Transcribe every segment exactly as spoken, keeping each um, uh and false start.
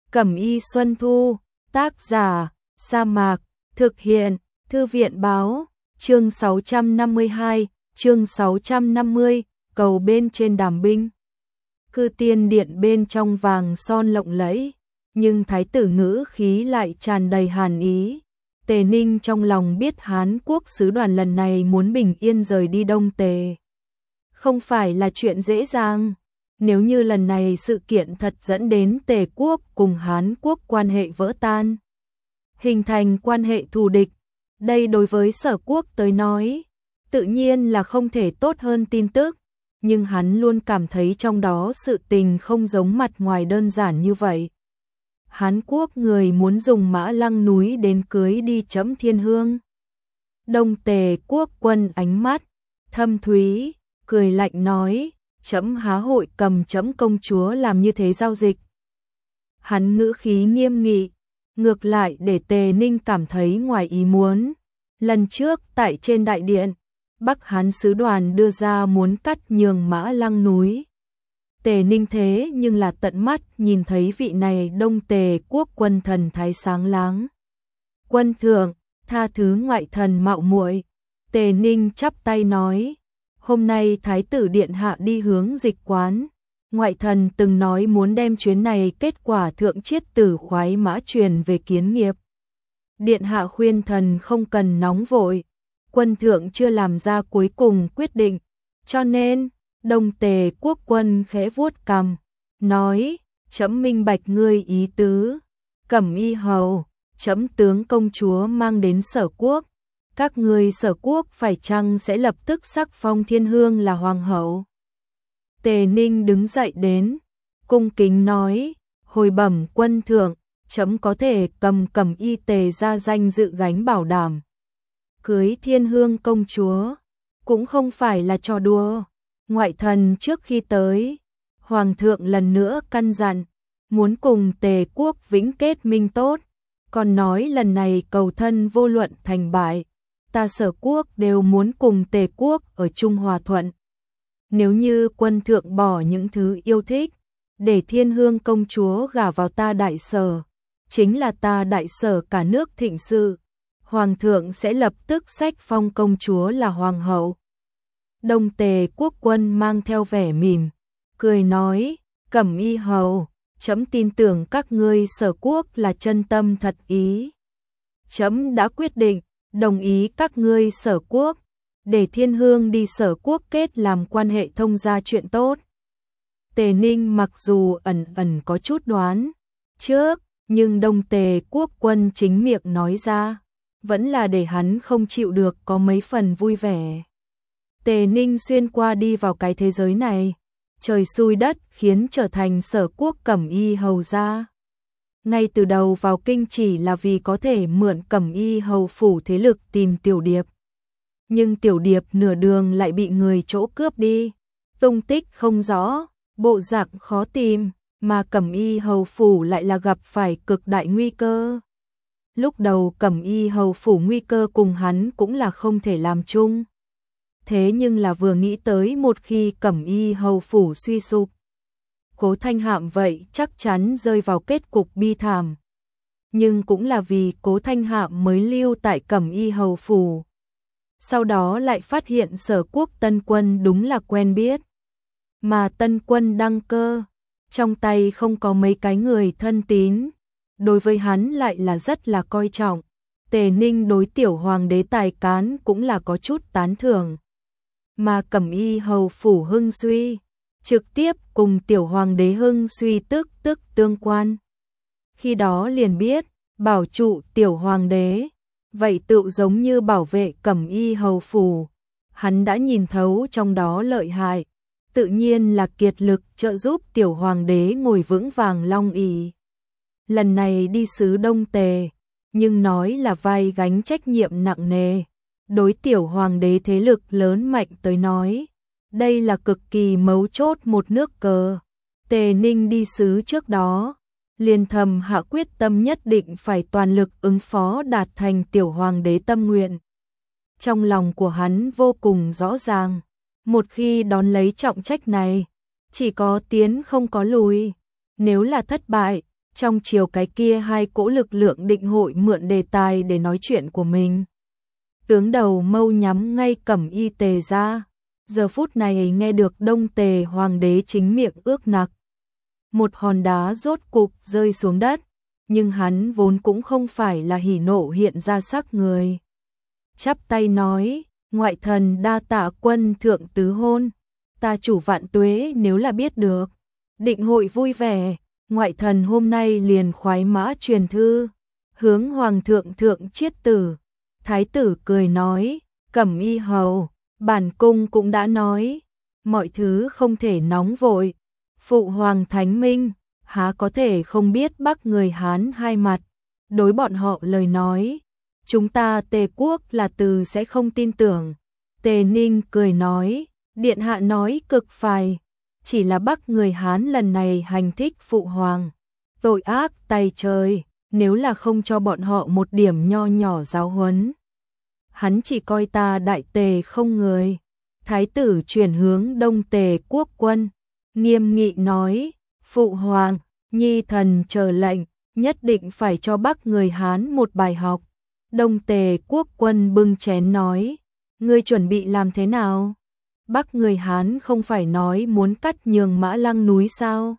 Cẩm Y Xuân Thu, tác giả, Sa Mạc, thực hiện, Thư viện báo, chương sáu trăm năm mươi hai, chương sáu trăm năm mươi, cầu bên trên đàm binh. Cư tiên điện bên trong vàng son lộng lẫy, nhưng thái tử ngữ khí lại tràn đầy hàn ý. Tề Ninh trong lòng biết Hán Quốc sứ đoàn lần này muốn bình yên rời đi Đông Tề. Không phải là chuyện dễ dàng. Nếu như lần này sự kiện thật dẫn đến Tề quốc cùng Hán Quốc quan hệ vỡ tan, hình thành quan hệ thù địch, đây đối với Sở quốc tới nói, tự nhiên là không thể tốt hơn tin tức, nhưng hắn luôn cảm thấy trong đó sự tình không giống mặt ngoài đơn giản như vậy. Hán Quốc người muốn dùng Mã Lăng núi đến cưới đi Trẫm Thiên Hương. Đông Tề quốc quân ánh mắt thâm thúy, cười lạnh nói, Trẫm há hội cầm Trẫm công chúa làm như thế giao dịch. Hắn ngữ khí nghiêm nghị, ngược lại để Tề Ninh cảm thấy ngoài ý muốn. Lần trước tại trên đại điện, Bắc Hán sứ đoàn đưa ra muốn cắt nhường Mã Lăng núi. Tề Ninh thế nhưng là tận mắt nhìn thấy vị này Đông Tề quốc quân thần thái sáng láng. Quân thượng, tha thứ ngoại thần mạo muội. Tề Ninh chắp tay nói, hôm nay thái tử điện hạ đi hướng dịch quán, ngoại thần từng nói muốn đem chuyến này kết quả thượng chiết tử khoái mã truyền về kiến nghiệp. Điện hạ khuyên thần không cần nóng vội, quân thượng chưa làm ra cuối cùng quyết định, cho nên Đông Tề quốc quân khẽ vuốt cằm, nói, Trẫm minh bạch ngươi ý tứ. Cẩm Y hầu, Trẫm tướng công chúa mang đến Sở quốc, các ngươi Sở quốc phải chăng sẽ lập tức sắc phong Thiên Hương là hoàng hậu? Tề Ninh đứng dậy đến, cung kính nói, hồi bẩm quân thượng, Trẫm có thể cầm Cẩm Y Tề ra danh dự gánh bảo đảm. Cưới Thiên Hương công chúa, cũng không phải là trò đùa. Ngoại thần trước khi tới, Hoàng thượng lần nữa căn dặn, muốn cùng Tề quốc vĩnh kết minh tốt, còn nói lần này cầu thân vô luận thành bại, ta Sở quốc đều muốn cùng Tề quốc ở chung hòa thuận. Nếu như quân thượng bỏ những thứ yêu thích, để Thiên Hương công chúa gả vào ta Đại Sở, chính là ta Đại Sở cả nước thịnh sự, Hoàng thượng sẽ lập tức xách phong công chúa là hoàng hậu. Đông Tề quốc quân mang theo vẻ mỉm, cười nói, Cẩm Y hầu, Trẫm tin tưởng các ngươi Sở quốc là chân tâm thật ý. Trẫm đã quyết định, đồng ý các ngươi Sở quốc, để Thiên Hương đi Sở quốc kết làm quan hệ thông gia chuyện tốt. Tề Ninh mặc dù ẩn ẩn có chút đoán trước, nhưng Đông Tề quốc quân chính miệng nói ra, vẫn là để hắn không chịu được có mấy phần vui vẻ. Tề Ninh xuyên qua đi vào cái thế giới này, trời xui đất khiến trở thành Sở quốc Cẩm Y hầu gia. Ngay từ đầu vào kinh chỉ là vì có thể mượn Cẩm Y hầu phủ thế lực tìm Tiểu Điệp. Nhưng Tiểu Điệp nửa đường lại bị người chỗ cướp đi, tung tích không rõ, bộ dạng khó tìm, mà Cẩm Y hầu phủ lại là gặp phải cực đại nguy cơ. Lúc đầu Cẩm Y hầu phủ nguy cơ cùng hắn cũng là không thể làm chung. Thế nhưng là vừa nghĩ tới một khi Cẩm Y hầu phủ suy sụp, Cố Thanh Hạm vậy chắc chắn rơi vào kết cục bi thảm. Nhưng cũng là vì Cố Thanh Hạm mới lưu tại Cẩm Y hầu phủ. Sau đó lại phát hiện Sở quốc Tân Quân đúng là quen biết. Mà Tân Quân đăng cơ, trong tay không có mấy cái người thân tín, đối với hắn lại là rất là coi trọng. Tề Ninh đối tiểu hoàng đế tài cán cũng là có chút tán thưởng. Mà Cẩm Y hầu phủ Hưng Suy, trực tiếp cùng tiểu hoàng đế Hưng Suy tức tức tương quan. Khi đó liền biết, bảo trụ tiểu hoàng đế, vậy tự giống như bảo vệ Cẩm Y hầu phủ. Hắn đã nhìn thấu trong đó lợi hại, tự nhiên là kiệt lực trợ giúp tiểu hoàng đế ngồi vững vàng long ỷ. Lần này đi xứ Đông Tề, nhưng nói là vai gánh trách nhiệm nặng nề. Đối tiểu hoàng đế thế lực lớn mạnh tới nói, đây là cực kỳ mấu chốt một nước cờ. Tề Ninh đi xứ trước đó, liền thầm hạ quyết tâm nhất định phải toàn lực ứng phó đạt thành tiểu hoàng đế tâm nguyện. Trong lòng của hắn vô cùng rõ ràng, một khi đón lấy trọng trách này, chỉ có tiến không có lùi. Nếu là thất bại, Trong chiều cái kia hai cỗ lực lượng định hội mượn đề tài để nói chuyện của mình. Tướng đầu mâu nhắm ngay Cẩm Y Tề ra. Giờ phút này nghe được Đông Tề hoàng đế chính miệng ước nặc. Một hòn đá rốt cục rơi xuống đất, nhưng hắn vốn cũng không phải là hỉ nộ hiện ra sắc người. Chắp tay nói, ngoại thần đa tạ quân thượng tứ hôn, ta chủ vạn tuế nếu là biết được. Định hội vui vẻ, ngoại thần hôm nay liền khoái mã truyền thư, hướng hoàng thượng thượng chiết tử. Thái tử cười nói, Cẩm Y hầu, bản cung cũng đã nói, mọi thứ không thể nóng vội. Phụ hoàng thánh minh, há có thể không biết Bắc người Hán hai mặt. Đối bọn họ lời nói, chúng ta Tề quốc là từ sẽ không tin tưởng. Tề Ninh cười nói, điện hạ nói cực phải, chỉ là Bắc người Hán lần này hành thích phụ hoàng, tội ác tày trời, nếu là không cho bọn họ một điểm nho nhỏ giáo huấn, hắn chỉ coi ta đại Tề không người. Thái tử chuyển hướng Đông Tề quốc quân, nghiêm nghị nói, phụ hoàng, nhi thần chờ lệnh, nhất định phải cho Bắc người Hán một bài học. Đông Tề quốc quân bưng chén nói, ngươi chuẩn bị làm thế nào? Bắc người Hán không phải nói muốn cắt nhường Mã Lăng núi sao?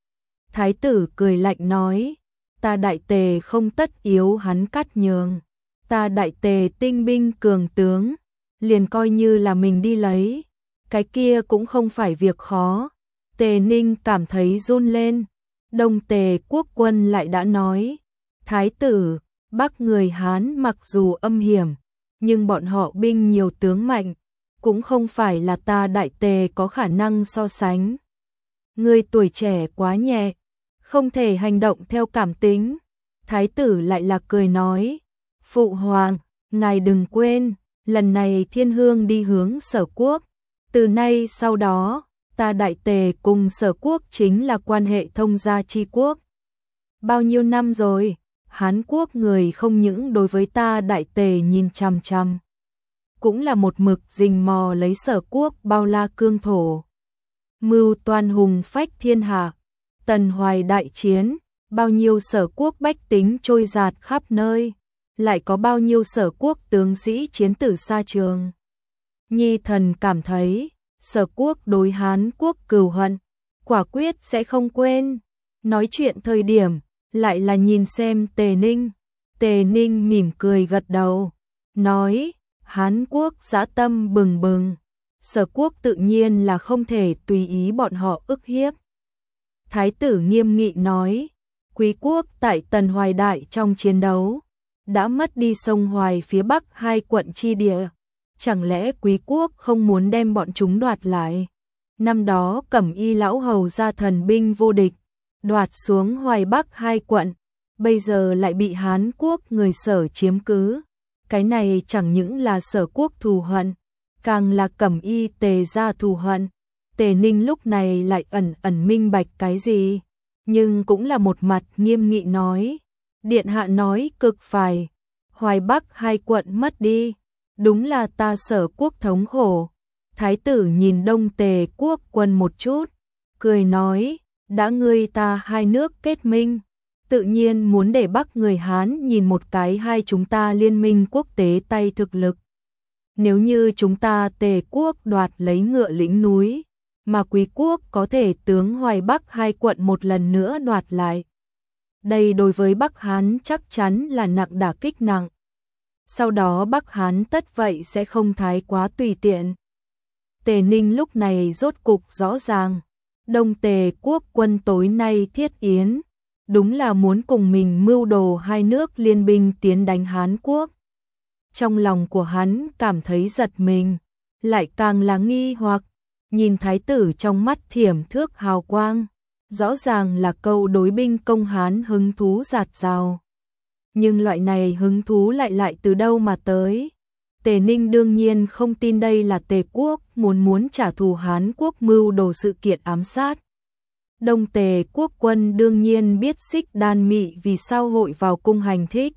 Thái tử cười lạnh nói, ta đại Tề không tất yếu hắn cắt nhường, ta đại Tề tinh binh cường tướng, liền coi như là mình đi lấy, cái kia cũng không phải việc khó. Tề Ninh cảm thấy run lên. Đông Tề quốc quân lại đã nói, thái tử, Bắc người Hán mặc dù âm hiểm, nhưng bọn họ binh nhiều tướng mạnh, cũng không phải là ta đại Tề có khả năng so sánh. Ngươi tuổi trẻ quá nhẹ, không thể hành động theo cảm tính. Thái tử lại là cười nói, phụ hoàng, ngài đừng quên, lần này thiên hương đi hướng Sở quốc, từ nay sau đó, ta đại Tề cùng Sở quốc chính là quan hệ thông gia chi quốc. Bao nhiêu năm rồi, Hán quốc người không những đối với ta đại Tề nhìn chằm chằm, cũng là một mực rình mò lấy Sở quốc bao la cương thổ. Mưu toan hùng phách thiên hạ, tần hoài đại chiến, bao nhiêu Sở quốc bách tính trôi dạt khắp nơi, lại có bao nhiêu Sở quốc tướng sĩ chiến tử xa trường. Nhi thần cảm thấy, Sở quốc đối Hán quốc cừu hận, quả quyết sẽ không quên. Nói chuyện thời điểm, lại là nhìn xem Tề Ninh. Tề Ninh mỉm cười gật đầu, nói, Hán quốc dã tâm bừng bừng, Sở quốc tự nhiên là không thể tùy ý bọn họ ức hiếp. Thái tử nghiêm nghị nói, Quý quốc tại Tần Hoài Đại trong chiến đấu, đã mất đi sông Hoài phía bắc hai quận chi địa. Chẳng lẽ Quý quốc không muốn đem bọn chúng đoạt lại? Năm đó Cẩm Y lão hầu ra thần binh vô địch, đoạt xuống Hoài Bắc hai quận, bây giờ lại bị Hán quốc người Sở chiếm cứ. Cái này chẳng những là Sở quốc thù hận, càng là Cẩm Y Tề gia thù hận. Tề Ninh lúc này lại ẩn ẩn minh bạch cái gì, nhưng cũng là một mặt nghiêm nghị nói, điện hạ nói cực phải, Hoài Bắc hai quận mất đi, đúng là ta Sở quốc thống khổ. Thái tử nhìn Đông Tề quốc quân một chút, cười nói, đã ngươi ta hai nước kết minh, tự nhiên muốn để Bắc người Hán nhìn một cái hai chúng ta liên minh quốc tế tay thực lực. Nếu như chúng ta Tề quốc đoạt lấy Ngựa Lĩnh núi, mà Quý quốc có thể tướng Hoài Bắc hai quận một lần nữa đoạt lại, đây đối với Bắc Hán chắc chắn là nặng đả kích nặng. Sau đó Bắc Hán tất vậy sẽ không thái quá tùy tiện. Tề Ninh lúc này rốt cục rõ ràng, Đông Tề quốc quân tối nay thiết yến, đúng là muốn cùng mình mưu đồ hai nước liên binh tiến đánh Hán quốc. Trong lòng của hắn cảm thấy giật mình, lại càng là nghi hoặc, nhìn thái tử trong mắt thiểm thước hào quang, rõ ràng là câu đối binh công Hán hứng thú dạt dào. Nhưng loại này hứng thú lại lại từ đâu mà tới? Tề Ninh đương nhiên không tin đây là Tề quốc muốn muốn trả thù Hán quốc mưu đồ sự kiện ám sát. Đông Tề quốc quân đương nhiên biết Xích Đan Mị vì sao hội vào cung hành thích.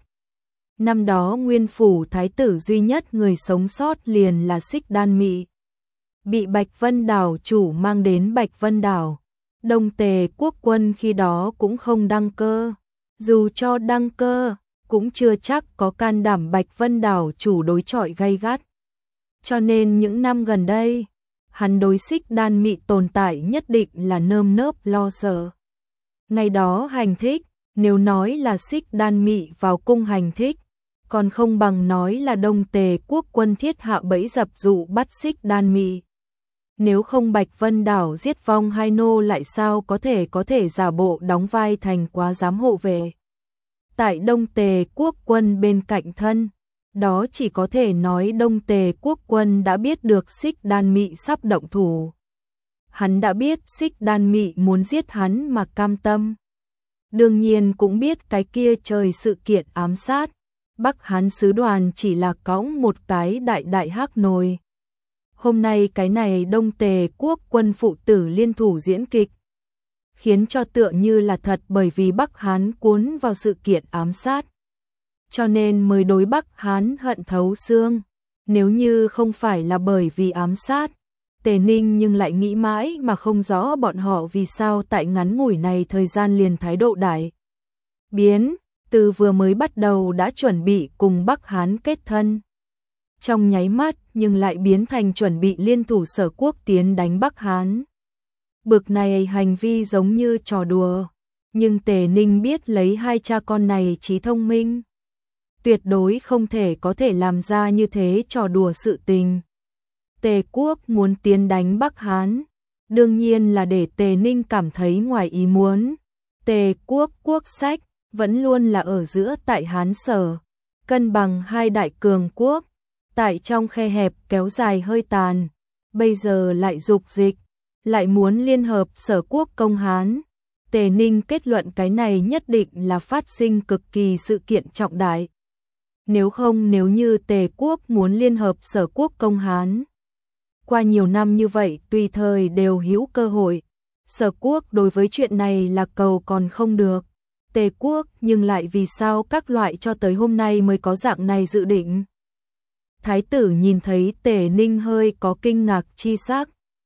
Năm đó nguyên phủ thái tử duy nhất người sống sót liền là Xích Đan Mị, bị Bạch Vân Đảo chủ mang đến Bạch Vân Đảo. Đông Tề quốc quân khi đó cũng không đăng cơ, dù cho đăng cơ, cũng chưa chắc có can đảm Bạch Vân Đảo chủ đối chọi gay gắt. Cho nên những năm gần đây, hắn đối Xích Đan Mị tồn tại nhất định là nơm nớp lo sợ. Ngày đó hành thích, nếu nói là Xích Đan Mị vào cung hành thích, còn không bằng nói là Đông Tề quốc quân thiết hạ bẫy dập dụ bắt Xích Đan Mị. Nếu không Bạch Vân Đảo giết vong hai nô lại sao có thể có thể giả bộ đóng vai thành quá giám hộ vệ. Tại Đông Tề quốc quân bên cạnh thân, đó chỉ có thể nói Đông Tề quốc quân đã biết được Xích Đan Mị sắp động thủ. Hắn đã biết Xích Đan Mị muốn giết hắn mà cam tâm. Đương nhiên cũng biết cái kia trời sự kiện ám sát, Bắc Hán sứ đoàn chỉ là cõng một cái đại đại hắc nồi. Hôm nay cái này Đông Tề quốc quân phụ tử liên thủ diễn kịch, khiến cho tựa như là thật bởi vì Bắc Hán cuốn vào sự kiện ám sát. Cho nên mới đối Bắc Hán hận thấu xương, nếu như không phải là bởi vì ám sát, Tề Ninh nhưng lại nghĩ mãi mà không rõ bọn họ vì sao tại ngắn ngủi này thời gian liền thái độ đại biến, từ vừa mới bắt đầu đã chuẩn bị cùng Bắc Hán kết thân. Trong nháy mắt nhưng lại biến thành chuẩn bị liên thủ Sở Quốc tiến đánh Bắc Hán. Bực này hành vi giống như trò đùa, nhưng Tề Ninh biết lấy hai cha con này trí thông minh, tuyệt đối không thể có thể làm ra như thế trò đùa sự tình. Tề quốc muốn tiến đánh Bắc Hán, đương nhiên là để Tề Ninh cảm thấy ngoài ý muốn. Tề quốc quốc sách vẫn luôn là ở giữa tại Hán Sở, cân bằng hai đại cường quốc, tại trong khe hẹp kéo dài hơi tàn, bây giờ lại dục dịch, lại muốn liên hợp Sở Quốc công Hán. Tề Ninh kết luận cái này nhất định là phát sinh cực kỳ sự kiện trọng đại. Nếu không nếu như Tề quốc muốn liên hợp Sở Quốc công Hán, qua nhiều năm như vậy tùy thời đều hữu cơ hội. Sở Quốc đối với chuyện này là cầu còn không được. Tề quốc nhưng lại vì sao các loại cho tới hôm nay mới có dạng này dự định. Thái tử nhìn thấy Tề Ninh hơi có kinh ngạc chi sắc,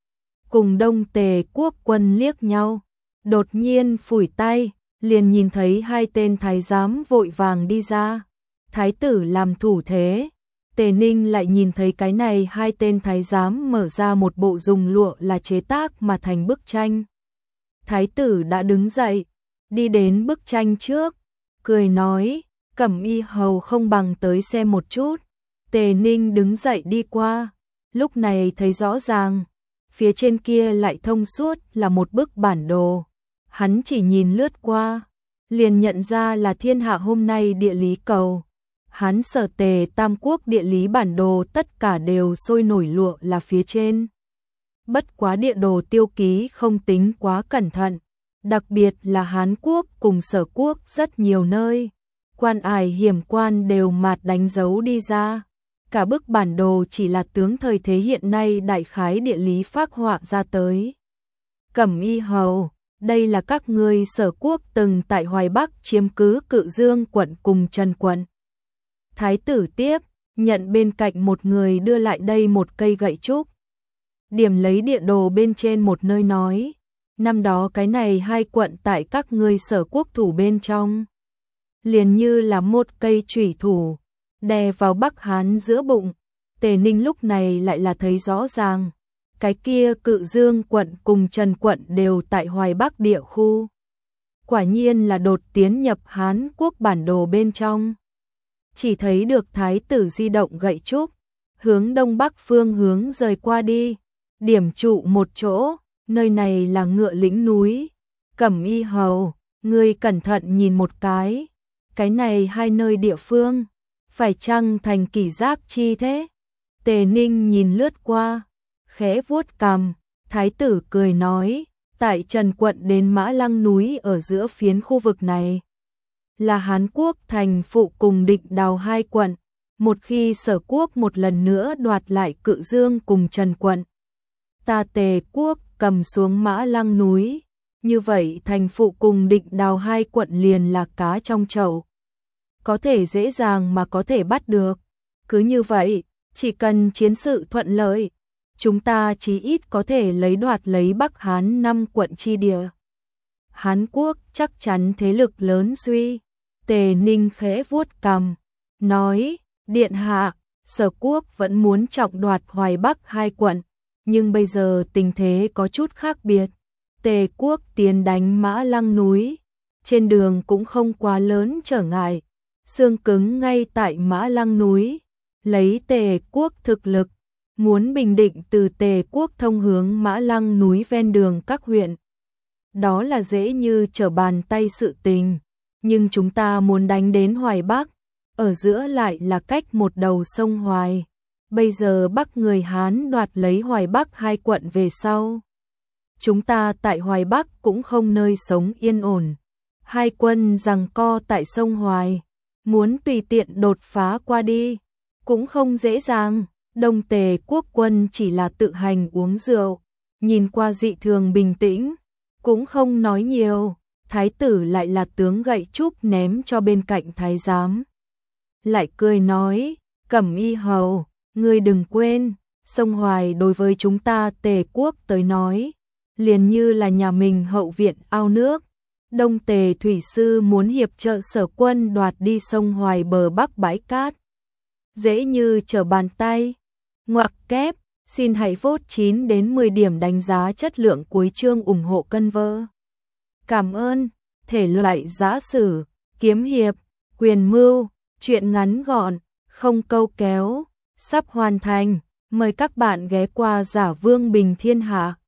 cùng Đông Tề quốc quân liếc nhau, đột nhiên phủi tay, liền nhìn thấy hai tên thái giám vội vàng đi ra. Thái tử làm thủ thế, Tề Ninh lại nhìn thấy cái này hai tên thái giám mở ra một bộ dùng lụa là chế tác mà thành bức tranh. Thái tử đã đứng dậy, đi đến bức tranh trước, cười nói, Cẩm Y hầu không bằng tới xem một chút. Tề Ninh đứng dậy đi qua, lúc này thấy rõ ràng, phía trên kia lại thông suốt là một bức bản đồ. Hắn chỉ nhìn lướt qua, liền nhận ra là thiên hạ hôm nay địa lý cầu. Hán Sở Tề Tam Quốc địa lý bản đồ tất cả đều sôi nổi lụa là phía trên. Bất quá địa đồ tiêu ký không tính quá cẩn thận, đặc biệt là Hán Quốc cùng Sở Quốc rất nhiều nơi. Quan ải hiểm quan đều mạt đánh dấu đi ra. Cả bức bản đồ chỉ là tướng thời thế hiện nay đại khái địa lý phác họa ra tới. Cẩm Y hầu, đây là các ngươi Sở Quốc từng tại Hoài Bắc chiếm cứ Cự Dương quận cùng Trần quận. Thái tử tiếp, nhận bên cạnh một người đưa lại đây một cây gậy trúc. Điểm lấy địa đồ bên trên một nơi nói, năm đó cái này hai quận tại các ngươi Sở Quốc thủ bên trong. Liền như là một cây chủy thủ, đè vào Bắc Hán giữa bụng. Tề Ninh lúc này lại là thấy rõ ràng, cái kia Cự Dương quận cùng Trần quận đều tại Hoài Bắc địa khu. Quả nhiên là đột tiến nhập Hán Quốc bản đồ bên trong. Chỉ thấy được thái tử di động gậy trúc, hướng đông bắc phương hướng rời qua đi, điểm trụ một chỗ, nơi này là Ngựa Lĩnh núi. Cẩm Y hầu, ngươi cẩn thận nhìn một cái, cái này hai nơi địa phương, phải chăng thành Kỷ Giác chi thế? Tề Ninh nhìn lướt qua, khẽ vuốt cằm, thái tử cười nói, tại Trần quận đến Mã Lăng núi ở giữa phiến khu vực này, là Hán Quốc thành phụ cùng Định Đào hai quận. Một khi Sở Quốc một lần nữa đoạt lại Cự Dương cùng Trần quận, ta Tề quốc cầm xuống Mã Lăng núi, như vậy thành phụ cùng Định Đào hai quận liền là cá trong chậu, có thể dễ dàng mà có thể bắt được. Cứ như vậy, chỉ cần chiến sự thuận lợi, chúng ta chí ít có thể lấy đoạt lấy Bắc Hán năm quận chi địa. Hán Quốc chắc chắn thế lực lớn suy. Tề Ninh khẽ vuốt cằm, nói, điện hạ, Sở Quốc vẫn muốn trọng đoạt Hoài Bắc hai quận, nhưng bây giờ tình thế có chút khác biệt. Tề Quốc tiến đánh Mã Lăng núi, trên đường cũng không quá lớn trở ngại, xương cứng ngay tại Mã Lăng núi, lấy Tề Quốc thực lực, muốn bình định từ Tề Quốc thông hướng Mã Lăng núi ven đường các huyện. Đó là dễ như trở bàn tay sự tình, nhưng chúng ta muốn đánh đến Hoài Bắc, ở giữa lại là cách một đầu sông Hoài. Bây giờ Bắc người Hán đoạt lấy Hoài Bắc hai quận về sau. Chúng ta tại Hoài Bắc cũng không nơi sống yên ổn. Hai quân giằng co tại sông Hoài, muốn tùy tiện đột phá qua đi, cũng không dễ dàng. Đông Tề quốc quân chỉ là tự hành uống rượu, nhìn qua dị thường bình tĩnh, cũng không nói nhiều. Thái tử lại là tướng gậy trúc ném cho bên cạnh thái giám. Lại cười nói, Cẩm Y hầu, ngươi đừng quên, sông Hoài đối với chúng ta Tề quốc tới nói, liền như là nhà mình hậu viện ao nước. Đông Tề thủy sư muốn hiệp trợ Sở quân đoạt đi sông Hoài bờ bắc bãi cát, dễ như trở bàn tay. Ngoặc kép, xin hãy vote chín đến mười điểm đánh giá chất lượng cuối chương ủng hộ cân vơ. Cảm ơn. Thể loại giã sử, kiếm hiệp, quyền mưu, truyện ngắn gọn, không câu kéo, sắp hoàn thành. Mời các bạn ghé qua Giả Vương Bình Thiên Hạ.